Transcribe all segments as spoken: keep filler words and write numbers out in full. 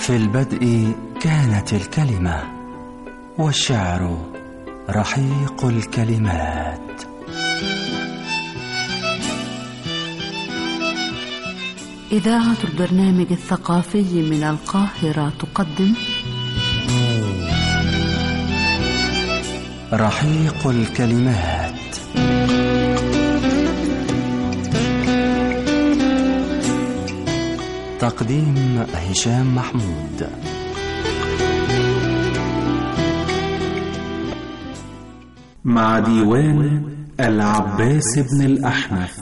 في البدء كانت الكلمة، والشعر رحيق الكلمات. إذاعة البرنامج الثقافي من القاهرة تقدم رحيق الكلمات. تقديم هشام محمود. مع ديوان العباس بن الأحنف.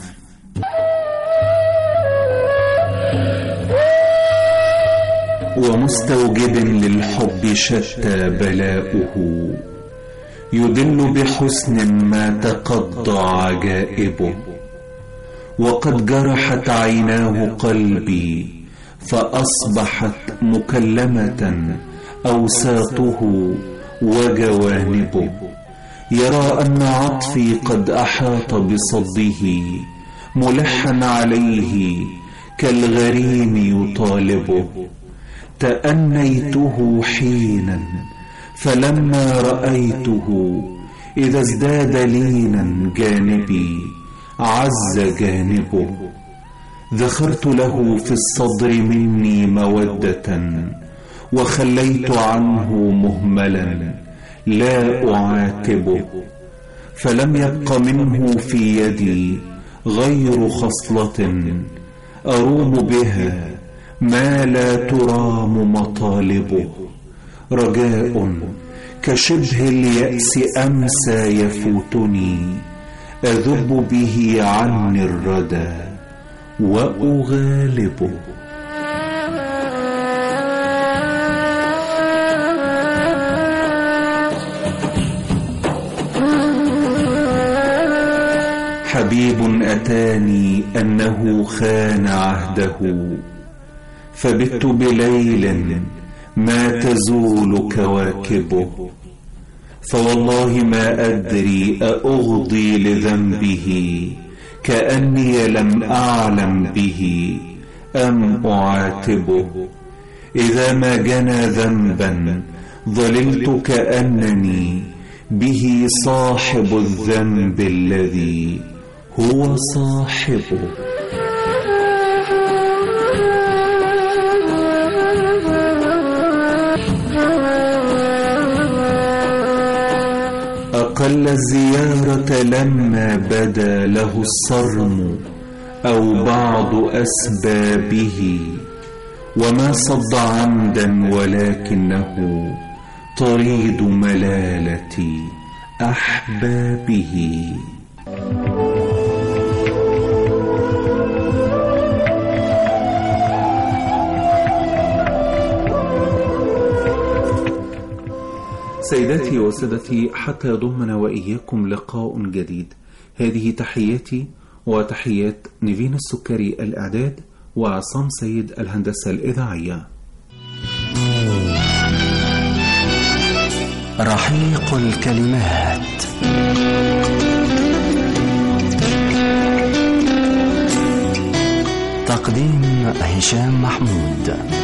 ومستوجب للحب شتى بلاؤه، يدل بحسن ما تقضى عجائبه. وقد جرحت عيناه قلبي فأصبحت مكلمة أوساطه وجوانبه. يرى أن عطفي قد أحاط بصده، ملحا عليه كالغريم يطالبه. تأنيته حينا فلما رأيته إذا ازداد لينا جانبي عز جانبه. ذخرت له في الصدر مني مودة، وخليت عنه مهملا لا أعاتبه. فلم يبق منه في يدي غير خصلة أروم بها ما لا ترام مطالبه. رجاء كشبه اليأس أمسى يفوتني، أذب به عني الردى وأغالبه. حبيب أتاني أنه خان عهده، فبت بليل ما تزول كواكبه. فوالله ما أدري أأغضي لذنبه، كأني لم أعلم به أم أعاتبه. إذا ما جنى ذنبا ظللت كأنني به صاحب الذنب الذي هو صاحبه. أقل الزيارة لما بدا له الصرم أو بعض أسبابه، وما صد عمدا ولكنه طريد ملالة أحبابه. سيداتي وسادتي، حتى يضمنا وإياكم لقاء جديد، هذه تحياتي وتحيات نيفين السكري الإعداد وعصام سيد الهندسة الإذاعية. رحيق الكلمات. تقديم هشام محمود.